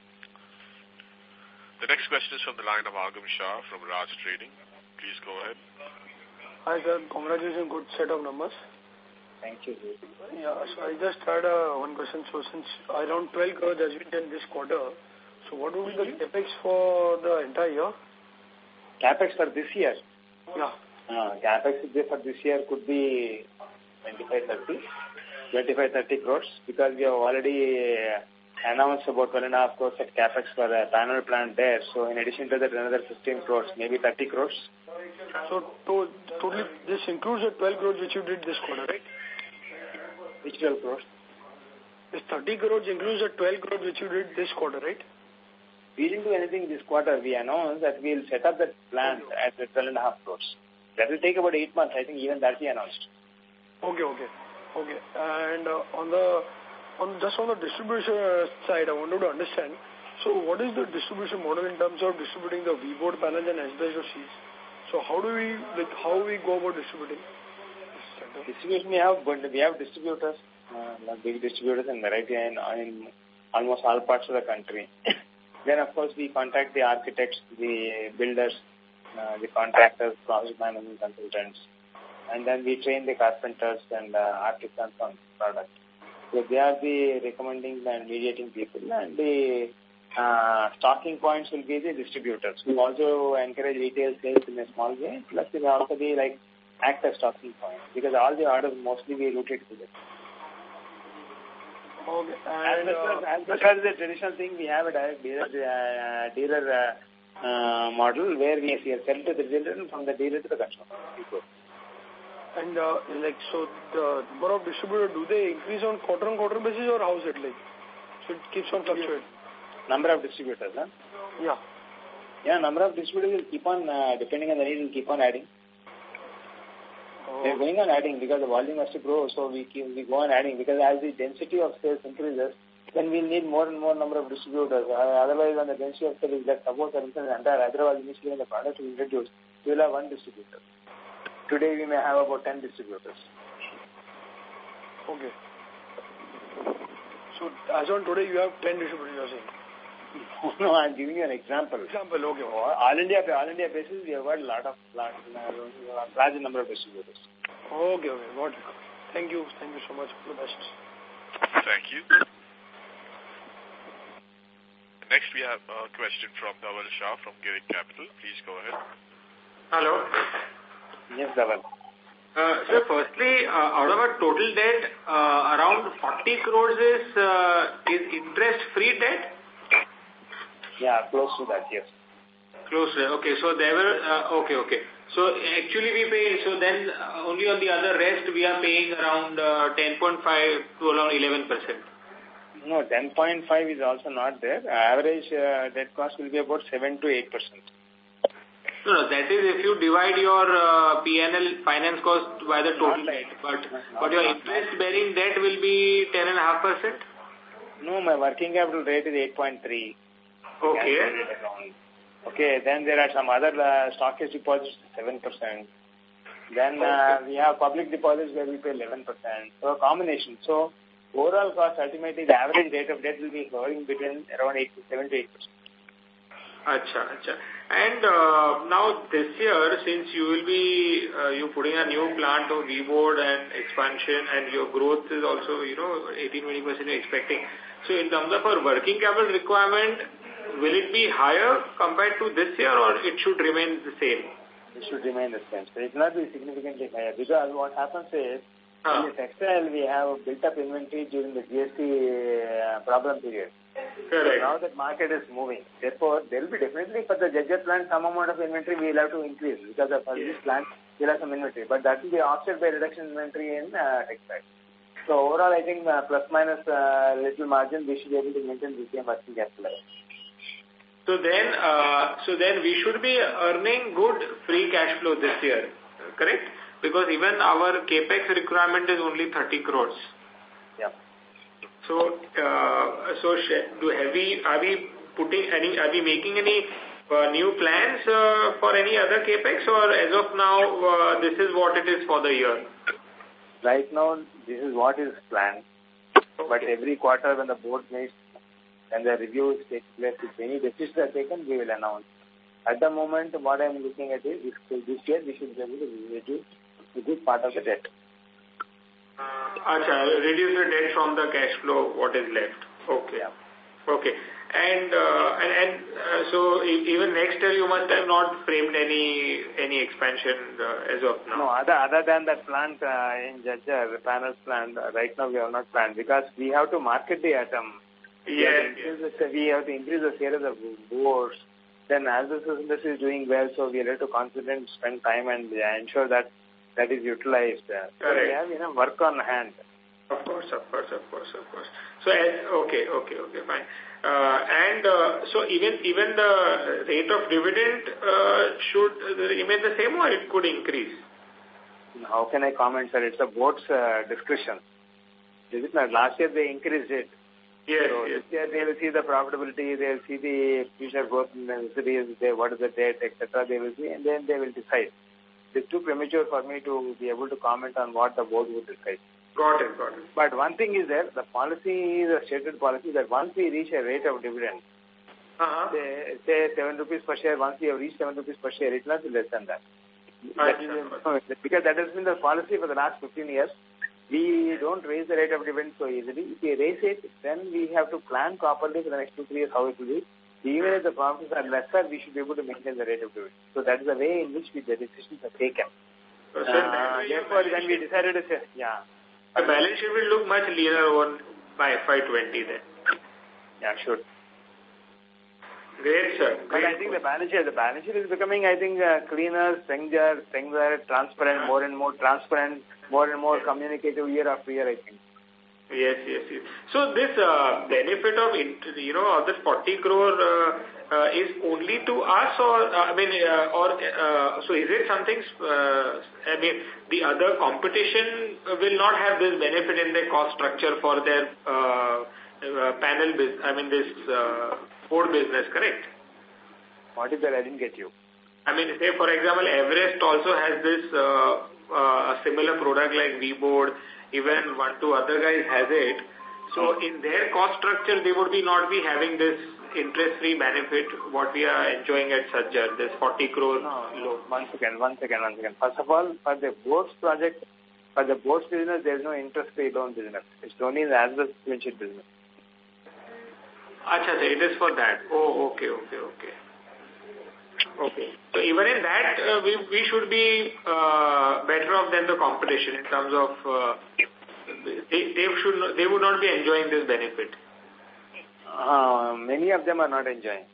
The next question is from the line of Agam Shah from Raj Trading. Please go ahead. Hi sir, congratulations, good set of numbers. Thank you. Yeah, so I just had one question. So since around 12 crores has been done this quarter, so what will be the capex for the entire year? Capex for this year? Yeah. Capex for this year could be 25-30 crores, because we have already announced about 12.5 crores at capex for a panel plant there. So in addition to that, another 15 crores, maybe 30 crores. So totally, this includes the 12 crores which you did this quarter, right? Which 12 crores? This 30 crores includes the 12 crores which you did this quarter, right? We didn't do anything this quarter. We announced that we'll set up that plant at 12.5 crores. That will take about 8 months. I think even that we announced. Okay. And just on the distribution side, I wanted to understand. So what is the distribution model in terms of distributing the V-board panels and asbestos sheets? So how we go about distributing? Distribution we have distributors, big distributors in variety in almost all parts of the country. Then of course we contact the architects, the builders, the contractors, project management consultants, and then we train the carpenters and artisans on product. So they are the recommending and mediating people, and the stocking points will be the distributors. We also encourage retail sales in a small way, plus they will also be like act as stocking points, because all the orders mostly we rotate to them. Okay. And as because the traditional thing, we have a direct dealer model where we sell to the dealer and from the dealer to the customer. And so the number of distributors, do they increase on quarter-on-quarter basis, or how is it like? So it keeps on fluctuating. Number of distributors, huh? Yeah. Yeah, number of distributors will keep on, depending on the need, will keep on adding. They're going on adding because the volume has to grow, so we go on adding, because as the density of sales increases, then we'll need more and more number of distributors. Otherwise, when the density of sales is less, suppose for instance, entire Hyderabad initially when the product is introduced, we will have one distributor. Today we may have about 10 distributors. Okay. So as on today you have 10 distributors, you are saying? No, I'm giving you an example. Okay. All India basis, we have got large number of distributors. Okay, got it. Thank you so much. All the best. Thank you. Next we have a question from Dhaval Shah from Girik Capital. Please go ahead. Hello. Yes, Dhaval. So firstly, out of our total debt, around 40 crores is interest-free debt? Yeah, close to that, yes. Close to that. Okay, so there were, okay. So actually we pay, so then only on the other rest we are paying around 10.5 to around 11%. No, 10.5 is also not there. Average debt cost will be about 7 to 8%. No, that is if you divide your P&L finance cost by the total debt. But your interest-bearing debt will be 10.5%? No, my working capital rate is 8.3. Okay. Okay, then there are some other stockage deposits, 7%. Then we have public deposits where we pay 11%. So a combination. So overall cost, ultimately the average rate of debt will be going between around 7 to 8%. Acha. And now this year, since you will be you putting a new plant of V-board and expansion, and your growth is also 18-20% you're expecting. So in terms of our working capital requirement, will it be higher compared to this year, or it should remain the same? It should remain the same. So it will not be significantly higher, because what happens is in the textile we have built up inventory during the GST problem period. Correct. So now that market is moving. Therefore, there will be definitely for the Jajjar plant some amount of inventory we will have to increase, because of this plant we will have some inventory. But that will be offset by reduction in inventory in textile. So overall, I think plus minus little margin, we should be able to maintain the same working capital. So then we should be earning good free cash flow this year, correct? Because even our capex requirement is only 30 crores. Yeah. So, are we making any new plans for any other capex, or as of now this is what it is for the year? Right now, this is what is planned. Okay. But every quarter when the board meets and the reviews take place, if any decisions are taken, we will announce. At the moment, what I am looking at is, this year we should be able to reduce a good part of the debt. Reduce the debt from the cash flow, what is left. Okay. Yeah. Okay. And so even next year you must have not framed any expansion as of now. No, other than that plant in Jajjar, the panels plant, right now we have not planned, because we have to market the atom. Yes. We have to increase the sales of boards. Then as the industry is doing well, so we have to concentrate, spend time and ensure that that is utilized. So we have work on hand. Of course. So, okay, fine. So even the rate of dividend should remain the same, or it could increase? How can I comment, sir? It's a board's discretion. Is it not? Last year they increased it. Yes, so yes. This year they will see the profitability, they will see the future growth in the cities, what is the debt, etc. They will see, and then they will decide. It's too premature for me to be able to comment on what the board would decide. Got it. But one thing is there, the policy is a stated policy that once we reach a rate of dividend, say 7 rupees per share, once we have reached 7 rupees per share, it must be less than that. Because that has been the policy for the last 15 years. We don't raise the rate of dividend so easily. If we raise it, then we have to plan properly for the next 2-3 years how it will be. Even if the profits are lesser, we should be able to maintain the rate of dividend. So that is the way in which the decisions are taken. Therefore, when we decided to say, the balance sheet will look much leaner by FY20 then. Yeah, sure. Great, sir. But I think the balance sheet is becoming, I think, cleaner, strengther, transparent, more and more transparent, more and more communicative year after year, I think. Yes. So this benefit of, of this 40 crore is only to us, or, so is it something, the other competition will not have this benefit in their cost structure for their panel business, this board business, correct? What is that? I didn't get you. Say, for example, Everest also has this a similar product like V-Board, even 1-2 other guys has it. So in their cost structure, they would not be having this interest-free benefit, what we are enjoying at Sajjar, this 40 crore loan. One second. First of all, for the boards project, for the boards business, there is no interest-free loan business. It's only in the asbestos clinch business. Acha, it is for that. Oh, okay. So even in that, we should be better off than the competition in terms of they would not be enjoying this benefit. Many of them are not enjoying.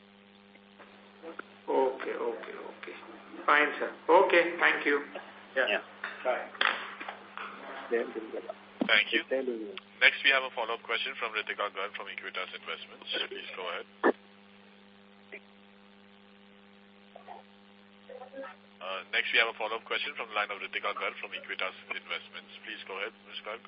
Okay. Fine, sir. Okay, thank you. Yeah. Bye. Thank you. Next, we have a follow-up question from Ritika Garg from Equitas Investments. Please go ahead. Next, we have a follow-up question from the line of Ritika Garg from Equitas Investments. Please go ahead, Ms. Garg.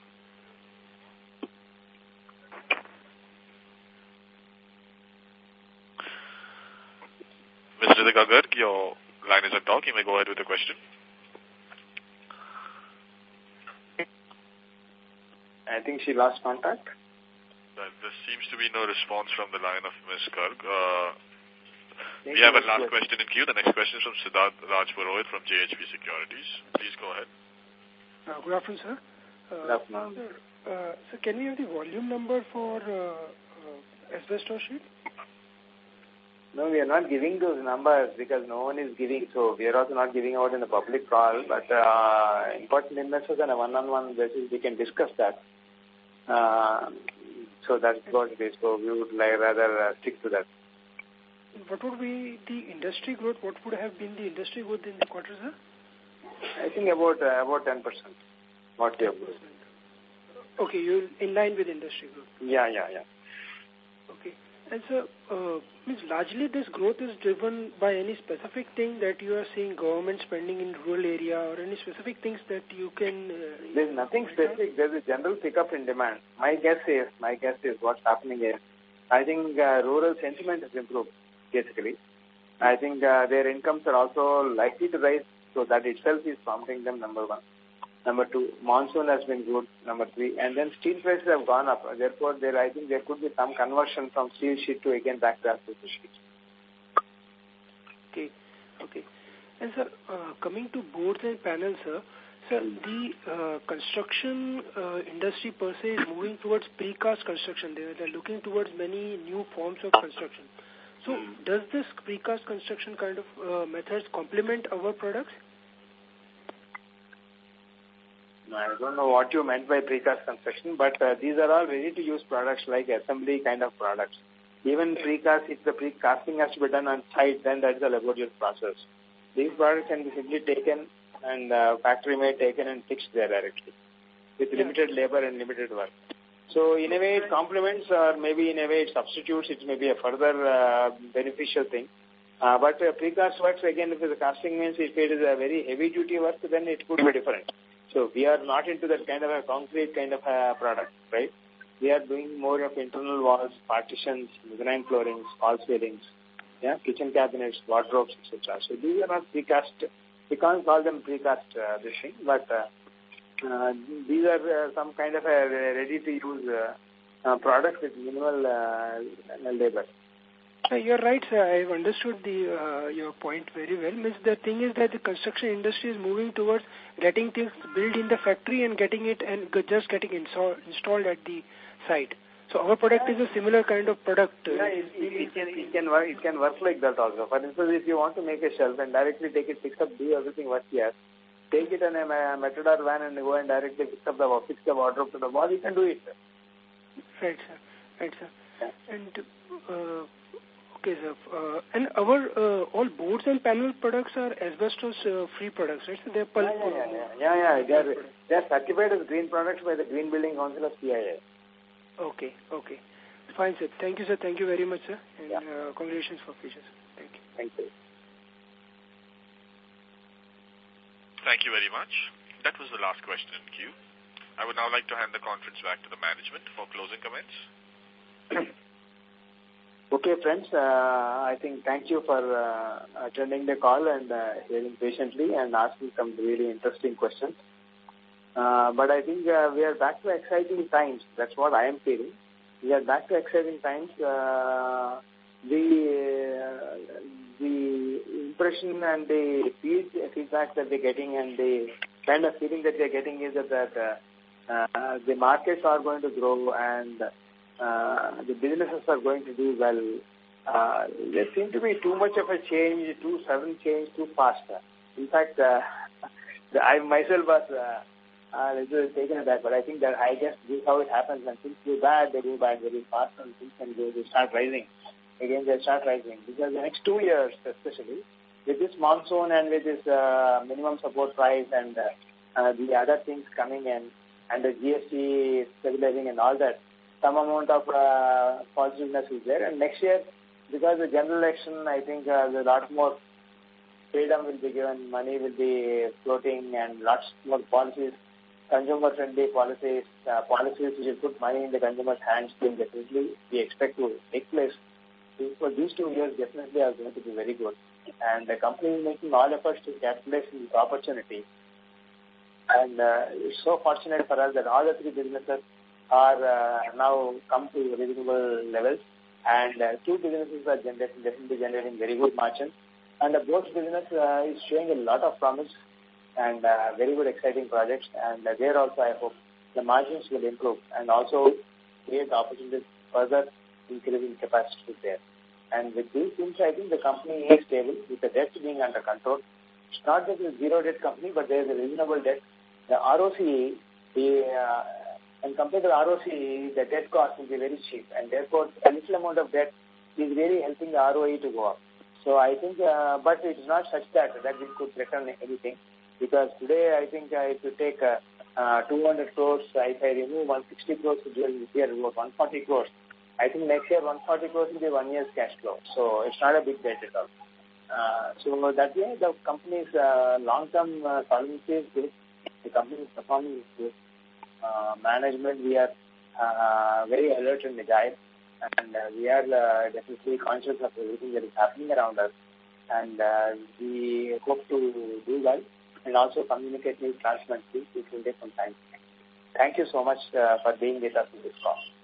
Ms. Ritika Garg, your line is on talk. You may go ahead with the question. I think she lost contact. There seems to be no response from the line of Ms. Garg. We have a last question in queue. The next question is from Siddharth Rajpurohit from JHP Securities. Please go ahead. Good afternoon, sir. Good afternoon. So can we have the volume number for asbestos sheet? No, we are not giving those numbers because no one is giving. So we are also not giving out in the public call. But important investors on a one-on-one basis, we can discuss that. So that's what it is. So we would rather stick to that. What would be the industry growth? What would have been the industry growth in the quarter, sir? I think about 10%. What you have growth. Okay, you're in line with industry growth. Yeah. Okay. And so, means largely this growth is driven by any specific thing that you are seeing government spending in rural area or any specific things that you can... There's nothing specific. There's a general pickup in demand. My guess is what's happening is, I think rural sentiment has improved, basically. I think their incomes are also likely to rise, so that itself is prompting them, number one. Number two, monsoon has been good, number three, and then steel prices have gone up. Therefore, I think there could be some conversion from steel sheet to again back to asbestos sheet. Okay. And sir, coming to boards and panels, sir, the construction industry per se is moving towards precast construction. They're looking towards many new forms of construction. So, does this precast construction kind of methods complement our products? I don't know what you meant by precast construction, but these are all ready-to-use products like assembly kind of products. Even precast, if the precasting has to be done on site, then that is a laborious process. These products can be simply taken and factory made, taken and fixed there directly with limited labor and limited work. So in a way it complements or maybe in a way it substitutes, it may be a further beneficial thing. But precast works, again, if the casting means if it is a very heavy-duty work, then it could be different. So we are not into that kind of a concrete kind of a product, right? We are doing more of internal walls, partitions, mezzanine floorings, false ceilings, kitchen cabinets, wardrobes, etc. So these are not precast. We can't call them precast this thing, but these are some kind of a ready-to-use products with minimal labor. You're right, sir. I've understood your point very well. The thing is that the construction industry is moving towards getting things built in the factory and getting it and just getting installed at the site. So our product is a similar kind of product. It can work like that also. For instance, if you want to make a shelf and directly take it, fix up, do everything what here, take it in a Matador van and go and directly fix the wardrobe to the wall, you can do it. Right, sir. Right, sir. Yeah. And okay, sir. And our all boards and panel products are asbestos-free products, right? So they're pulp. They're certified as green products by the Green Building Council of CIA. Okay. Fine, sir. Thank you, sir. Thank you very much, sir. And congratulations for future, sir. Thank you. Thank you. Thank you very much. That was the last question in queue. I would now like to hand the conference back to the management for closing comments. Okay, friends, I think thank you for attending the call and hearing patiently and asking some really interesting questions. But I think we are back to exciting times. That's what I am feeling. We are back to exciting times. The impression and the feedback that we're getting and the kind of feeling that we're getting is that the markets are going to grow and the businesses are going to do well. There seems to be too much of a change, too sudden change, too fast. In fact, I myself was taken aback, but I think that I guess this is how it happens. When things go bad, they go bad very fast, and things can go, they start rising. Again, they start rising. Because the next 2 years, especially, with this monsoon and with this minimum support price and the other things coming in, and the GST stabilizing and all that, some amount of positiveness is there. And next year, because the general election, I think there's a lot more freedom will be given, money will be floating, and lots more policies, consumer-friendly policies, policies which will put money in the consumer's hands will definitely we expect to take place. For these 2 years, definitely are going to be very good. And the company is making all efforts to capitalize on this opportunity. And it's so fortunate for us that all the three businesses are now come to reasonable levels. And two businesses are definitely generating very good margins. And the both business is showing a lot of promise and very good exciting projects. And there also I hope the margins will improve and also create opportunities further increasing capacity there. And with these things, I think the company is stable with the debt being under control. It's not that it's a zero debt company, but there is a reasonable debt. The ROC, and compared to the ROC, the debt cost will be very cheap. And therefore, a little amount of debt is really helping the ROE to go up. So I think, but it is not such that we could threaten anything. Because today, I think if you take 200 crores, if I remove 160 crores during this year, about 140 crores. I think next year 140 crores will be 1 year's cash flow. So it's not a big debt at all. So that way the company's long-term solvency is good. The company's performance is good. Management, we are very alert and agile. And we are definitely conscious of everything that is happening around us. And we hope to do well and also communicate with transparency, which will take some time. Thank you so much for being with us in this call.